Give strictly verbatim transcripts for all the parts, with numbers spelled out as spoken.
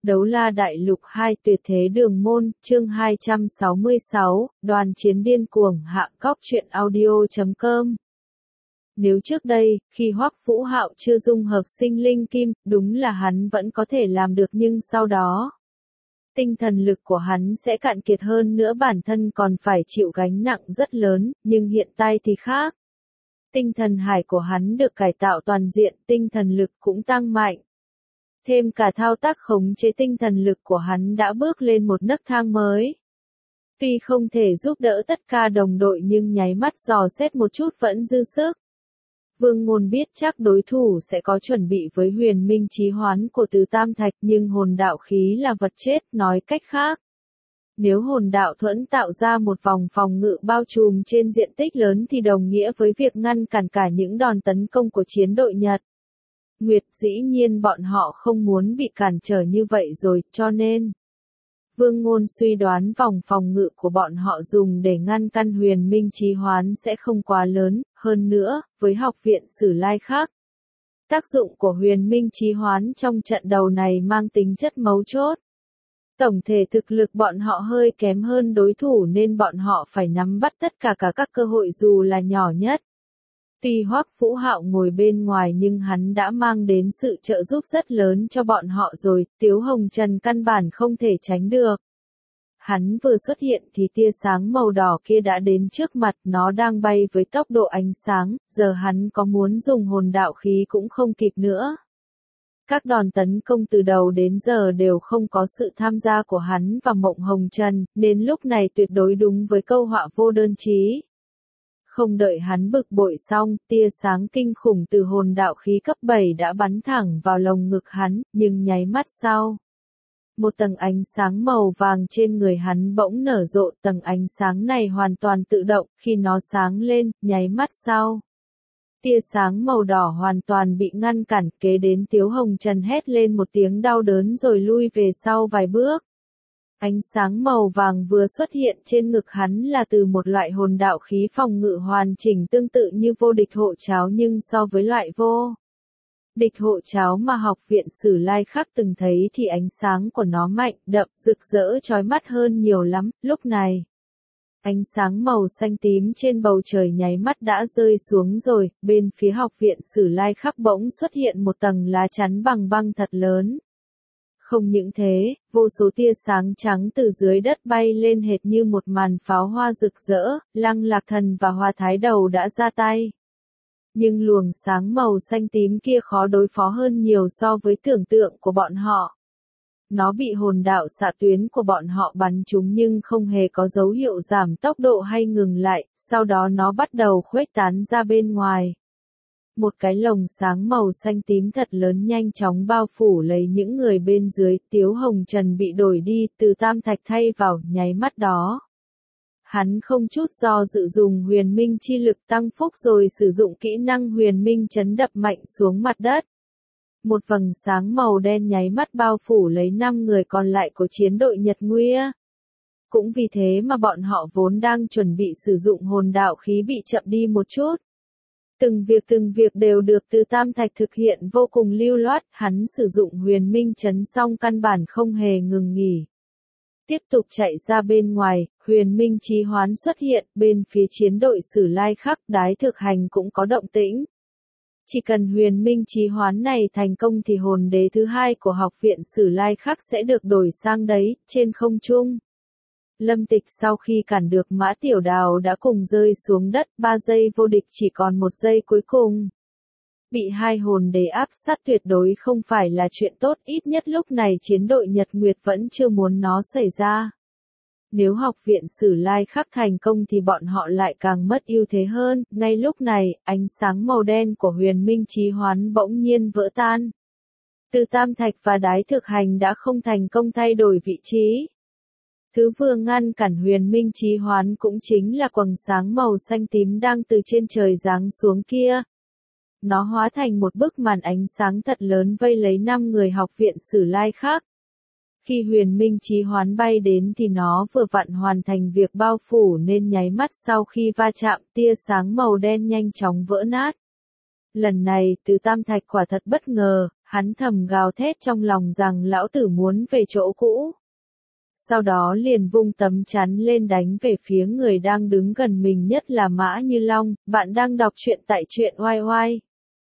Đấu La Đại Lục hai Tuyệt Thế Đường Môn, chương hai trăm sáu mươi sáu, Đoàn Chiến Điên Cuồng hạ cóc truyện audio chấm com. Nếu trước đây, khi Hoắc Vũ Hạo chưa dung hợp sinh linh kim, đúng là hắn vẫn có thể làm được, nhưng sau đó, tinh thần lực của hắn sẽ cạn kiệt, hơn nữa bản thân còn phải chịu gánh nặng rất lớn, nhưng hiện tại thì khác. Tinh thần hải của hắn được cải tạo toàn diện, tinh thần lực cũng tăng mạnh. Thêm cả thao tác khống chế tinh thần lực của hắn đã bước lên một nấc thang mới. Tuy không thể giúp đỡ tất cả đồng đội nhưng nháy mắt dò xét một chút vẫn dư sức. Vương Ngôn biết chắc đối thủ sẽ có chuẩn bị với huyền minh chí hoán của Từ Tam Thạch, nhưng hồn đạo khí là vật chết, nói cách khác. Nếu hồn đạo thuẫn tạo ra một vòng phòng ngự bao trùm trên diện tích lớn thì đồng nghĩa với việc ngăn cản cả những đòn tấn công của chiến đội Nhật. Nguyệt dĩ nhiên bọn họ không muốn bị cản trở như vậy rồi, cho nên Vương Ngôn suy đoán vòng phòng ngự của bọn họ dùng để ngăn căn huyền minh chí hoán sẽ không quá lớn, hơn nữa, với học viện Sử Lai khác. Tác dụng của huyền minh chí hoán trong trận đầu này mang tính chất mấu chốt. Tổng thể thực lực bọn họ hơi kém hơn đối thủ nên bọn họ phải nắm bắt tất cả cả các cơ hội dù là nhỏ nhất. Tuy Hoắc Vũ Hạo ngồi bên ngoài nhưng hắn đã mang đến sự trợ giúp rất lớn cho bọn họ rồi, Tiếu Hồng Trần căn bản không thể tránh được. Hắn vừa xuất hiện thì tia sáng màu đỏ kia đã đến trước mặt, nó đang bay với tốc độ ánh sáng, giờ hắn có muốn dùng hồn đạo khí cũng không kịp nữa. Các đòn tấn công từ đầu đến giờ đều không có sự tham gia của hắn và Mộng Hồng Trần, nên lúc này tuyệt đối đúng với câu họa vô đơn chí. Không đợi hắn bực bội xong, tia sáng kinh khủng từ hồn đạo khí cấp bảy đã bắn thẳng vào lồng ngực hắn, nhưng nháy mắt sau. Một tầng ánh sáng màu vàng trên người hắn bỗng nở rộ, tầng ánh sáng này hoàn toàn tự động, khi nó sáng lên, nháy mắt sau. Tia sáng màu đỏ hoàn toàn bị ngăn cản, kế đến Tiếu Hồng Trần hét lên một tiếng đau đớn rồi lui về sau vài bước. Ánh sáng màu vàng vừa xuất hiện trên ngực hắn là từ một loại hồn đạo khí phòng ngự hoàn chỉnh tương tự như vô địch hộ cháo, nhưng so với loại vô địch hộ cháo mà học viện Sử Lai khác từng thấy thì ánh sáng của nó mạnh, đậm, rực rỡ chói mắt hơn nhiều lắm. Lúc này, ánh sáng màu xanh tím trên bầu trời nháy mắt đã rơi xuống rồi, bên phía học viện Sử Lai khác bỗng xuất hiện một tầng lá chắn bằng băng thật lớn. Không những thế, vô số tia sáng trắng từ dưới đất bay lên hệt như một màn pháo hoa rực rỡ, Lăng Lạc Thần và Hoa Thái Đầu đã ra tay. Nhưng luồng sáng màu xanh tím kia khó đối phó hơn nhiều so với tưởng tượng của bọn họ. Nó bị hồn đạo xạ tuyến của bọn họ bắn trúng nhưng không hề có dấu hiệu giảm tốc độ hay ngừng lại, sau đó nó bắt đầu khuếch tán ra bên ngoài. Một cái lồng sáng màu xanh tím thật lớn nhanh chóng bao phủ lấy những người bên dưới, Tiếu Hồng Trần bị đổi đi, Từ Tam Thạch thay vào, nháy mắt đó. Hắn không chút do dự dùng huyền minh chi lực tăng phúc rồi sử dụng kỹ năng huyền minh chấn đập mạnh xuống mặt đất. Một vầng sáng màu đen nháy mắt bao phủ lấy năm người còn lại của chiến đội Nhật Nguya. Cũng vì thế mà bọn họ vốn đang chuẩn bị sử dụng hồn đạo khí bị chậm đi một chút. Từng việc từng việc đều được Từ Tam Thạch thực hiện vô cùng lưu loát, hắn sử dụng huyền minh chấn xong căn bản không hề ngừng nghỉ. Tiếp tục chạy ra bên ngoài, huyền minh chí hoán xuất hiện, bên phía chiến đội Sử Lai khác, Đái Thực Hành cũng có động tĩnh. Chỉ cần huyền minh chí hoán này thành công thì hồn đế thứ hai của học viện Sử Lai khác sẽ được đổi sang đấy, trên không trung. Lâm Tịch sau khi cản được Mã Tiểu Đào đã cùng rơi xuống đất, ba giây vô địch chỉ còn một giây cuối cùng. Bị hai hồn đế áp sát tuyệt đối không phải là chuyện tốt, ít nhất lúc này chiến đội Nhật Nguyệt vẫn chưa muốn nó xảy ra. Nếu học viện Sử Lai khác thành công thì bọn họ lại càng mất ưu thế hơn, ngay lúc này, ánh sáng màu đen của huyền minh chí hoán bỗng nhiên vỡ tan. Từ Tam Thạch và Đái Thực Hành đã không thành công thay đổi vị trí. Thứ vừa ngăn cản huyền minh chí hoán cũng chính là quầng sáng màu xanh tím đang từ trên trời giáng xuống kia. Nó hóa thành một bức màn ánh sáng thật lớn vây lấy năm người học viện Sử Lai khác. Khi huyền minh chí hoán bay đến thì nó vừa vặn hoàn thành việc bao phủ nên nháy mắt sau khi va chạm, tia sáng màu đen nhanh chóng vỡ nát. Lần này Từ Tam Thạch quả thật bất ngờ, hắn thầm gào thét trong lòng rằng lão tử muốn về chỗ cũ. Sau đó liền vung tấm chắn lên đánh về phía người đang đứng gần mình nhất là Mã Như Long. Bạn đang đọc truyện tại truyện oai oai.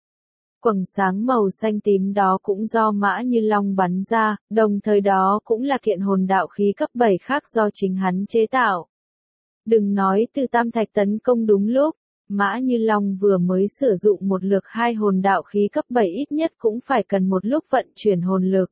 Quầng sáng màu xanh tím đó cũng do Mã Như Long bắn ra, đồng thời đó cũng là kiện hồn đạo khí cấp bảy khác do chính hắn chế tạo. Đừng nói từ tam thạch tấn công đúng lúc, Mã Như Long vừa mới sử dụng một lượt hai hồn đạo khí cấp bảy ít nhất cũng phải cần một lúc vận chuyển hồn lực.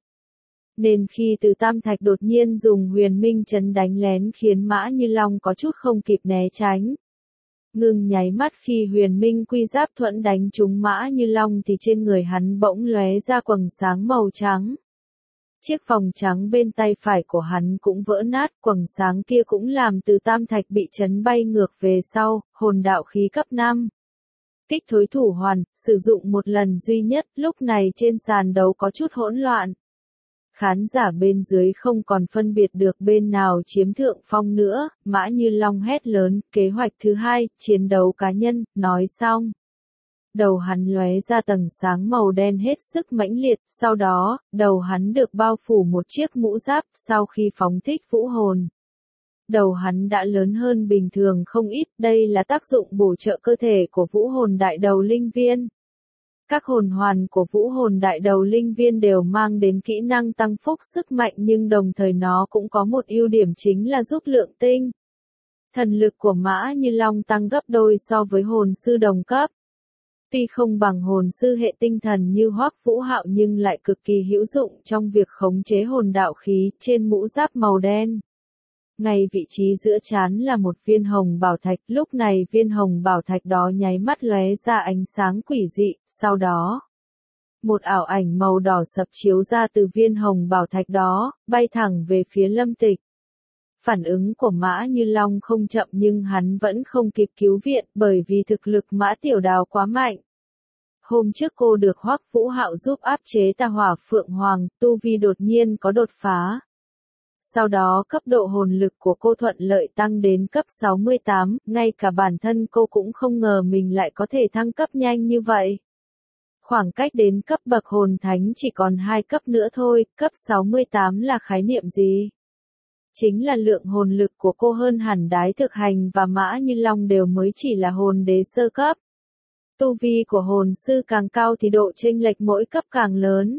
Nên khi từ tam thạch đột nhiên dùng huyền minh chấn đánh lén khiến Mã Như Long có chút không kịp né tránh. Ngưng nháy mắt khi huyền minh quy giáp thuẫn đánh trúng Mã Như Long thì trên người hắn bỗng lóe ra quầng sáng màu trắng. Chiếc vòng trắng bên tay phải của hắn cũng vỡ nát, quầng sáng kia cũng làm từ tam thạch bị chấn bay ngược về sau, hồn đạo khí cấp năm. Kích thối thủ hoàn, sử dụng một lần duy nhất, lúc này trên sàn đấu có chút hỗn loạn. Khán giả bên dưới không còn phân biệt được bên nào chiếm thượng phong nữa, Mã Như Long hét lớn, kế hoạch thứ hai, chiến đấu cá nhân, nói xong. Đầu hắn lóe ra tầng sáng màu đen hết sức mãnh liệt, sau đó, đầu hắn được bao phủ một chiếc mũ giáp, sau khi phóng thích vũ hồn. Đầu hắn đã lớn hơn bình thường không ít, đây là tác dụng bổ trợ cơ thể của vũ hồn đại đầu linh viên. Các hồn hoàn của vũ hồn đại đầu linh viên đều mang đến kỹ năng tăng phúc sức mạnh nhưng đồng thời nó cũng có một ưu điểm chính là giúp lượng tinh. Thần lực của Mã Như Long tăng gấp đôi so với hồn sư đồng cấp. Tuy không bằng hồn sư hệ tinh thần như Hoắc Vũ Hạo nhưng lại cực kỳ hữu dụng trong việc khống chế hồn đạo khí trên mũ giáp màu đen. Ngay vị trí giữa trán là một viên hồng bảo thạch, lúc này viên hồng bảo thạch đó nháy mắt lóe ra ánh sáng quỷ dị, sau đó một ảo ảnh màu đỏ sậm chiếu ra từ viên hồng bảo thạch đó, bay thẳng về phía Lâm Tịch. Phản ứng của Mã Như Long không chậm nhưng hắn vẫn không kịp cứu viện bởi vì thực lực Mã Tiểu Đào quá mạnh. Hôm trước cô được Hoắc Vũ Hạo giúp áp chế tà hỏa Phượng Hoàng, tu vi đột nhiên có đột phá. Sau đó cấp độ hồn lực của cô thuận lợi tăng đến cấp sáu mươi tám, ngay cả bản thân cô cũng không ngờ mình lại có thể thăng cấp nhanh như vậy. Khoảng cách đến cấp bậc hồn thánh chỉ còn hai cấp nữa thôi, cấp sáu mươi tám là khái niệm gì? Chính là lượng hồn lực của cô hơn hẳn Đái Thực Hành và Mã Như Long đều mới chỉ là hồn đế sơ cấp. Tu vi của hồn sư càng cao thì độ chênh lệch mỗi cấp càng lớn.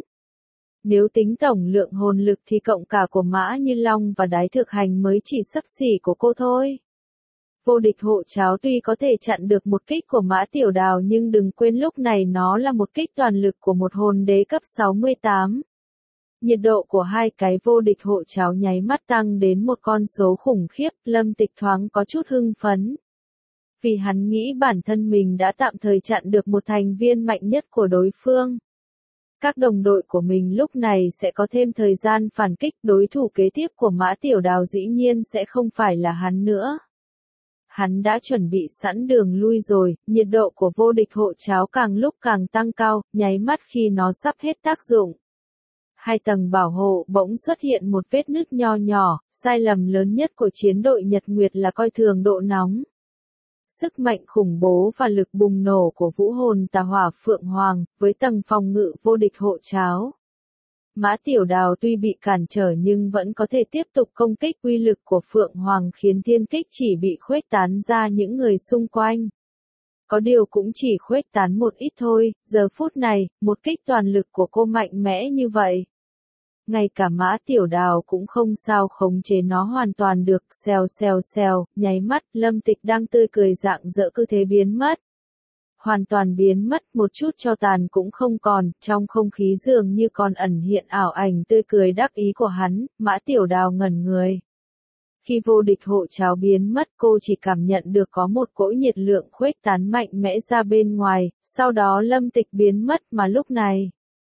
Nếu tính tổng lượng hồn lực thì cộng cả của Mã Như Long và Đái Thực Hành mới chỉ xấp xỉ của cô thôi. Vô địch hộ cháo tuy có thể chặn được một kích của Mã Tiểu Đào nhưng đừng quên lúc này nó là một kích toàn lực của một hồn đế cấp sáu mươi tám. Nhiệt độ của hai cái vô địch hộ cháo nháy mắt tăng đến một con số khủng khiếp, Lâm Tịch thoáng có chút hưng phấn. Vì hắn nghĩ bản thân mình đã tạm thời chặn được một thành viên mạnh nhất của đối phương. Các đồng đội của mình lúc này sẽ có thêm thời gian phản kích, đối thủ kế tiếp của Mã Tiểu Đào dĩ nhiên sẽ không phải là hắn nữa. Hắn đã chuẩn bị sẵn đường lui rồi, nhiệt độ của vô địch hộ cháo càng lúc càng tăng cao, nháy mắt khi nó sắp hết tác dụng. Hai tầng bảo hộ bỗng xuất hiện một vết nứt nho nhỏ, sai lầm lớn nhất của chiến đội Nhật Nguyệt là coi thường độ nóng. Sức mạnh khủng bố và lực bùng nổ của vũ hồn tà hỏa Phượng Hoàng, với tầng phòng ngự vô địch hộ cháo. Mã Tiểu Đào tuy bị cản trở nhưng vẫn có thể tiếp tục công kích, uy lực của Phượng Hoàng khiến thiên kích chỉ bị khuếch tán ra những người xung quanh. Có điều cũng chỉ khuếch tán một ít thôi, giờ phút này, một kích toàn lực của cô mạnh mẽ như vậy. Ngay cả Mã Tiểu Đào cũng không sao khống chế nó hoàn toàn được, xèo xèo xèo, nháy mắt, Lâm Tịch đang tươi cười rạng rỡ cứ thế biến mất. Hoàn toàn biến mất, một chút cho tàn cũng không còn, trong không khí dường như còn ẩn hiện ảo ảnh tươi cười đắc ý của hắn, Mã Tiểu Đào ngẩn người. Khi vô địch hộ cháo biến mất cô chỉ cảm nhận được có một cỗ nhiệt lượng khuếch tán mạnh mẽ ra bên ngoài, sau đó Lâm Tịch biến mất mà lúc này.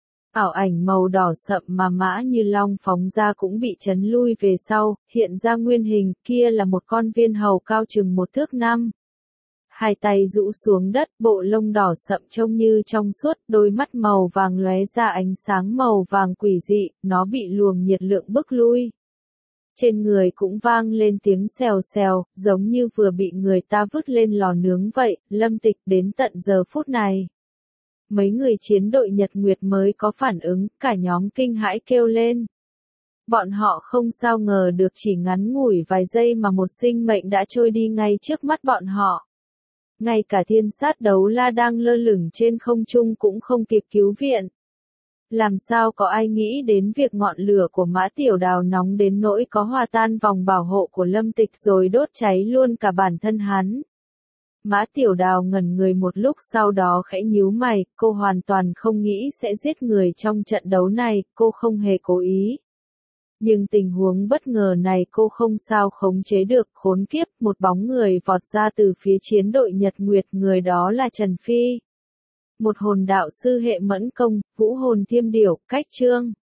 Ảo ảnh màu đỏ sậm mà Mã Như Long phóng ra cũng bị chấn lui về sau, hiện ra nguyên hình, kia là một con viên hầu cao chừng một thước năm. Hai tay rũ xuống đất, bộ lông đỏ sậm trông như trong suốt, đôi mắt màu vàng lóe ra ánh sáng màu vàng quỷ dị, nó bị luồng nhiệt lượng bức lui. Trên người cũng vang lên tiếng xèo xèo, giống như vừa bị người ta vứt lên lò nướng vậy, Lâm Tịch đến tận giờ phút này. Mấy người chiến đội Nhật Nguyệt mới có phản ứng, cả nhóm kinh hãi kêu lên. Bọn họ không sao ngờ được chỉ ngắn ngủi vài giây mà một sinh mệnh đã trôi đi ngay trước mắt bọn họ. Ngay cả thiên sát đấu la đang lơ lửng trên không trung cũng không kịp cứu viện. Làm sao có ai nghĩ đến việc ngọn lửa của Mã Tiểu Đào nóng đến nỗi có hòa tan vòng bảo hộ của Lâm Tịch rồi đốt cháy luôn cả bản thân hắn. Mã Tiểu Đào ngẩn người một lúc sau đó khẽ nhíu mày, cô hoàn toàn không nghĩ sẽ giết người trong trận đấu này, cô không hề cố ý. Nhưng tình huống bất ngờ này cô không sao khống chế được, khốn kiếp, một bóng người vọt ra từ phía chiến đội Nhật Nguyệt, người đó là Trần Phi. Một hồn đạo sư hệ mẫn công, vũ hồn thiêm điểu, cách chương.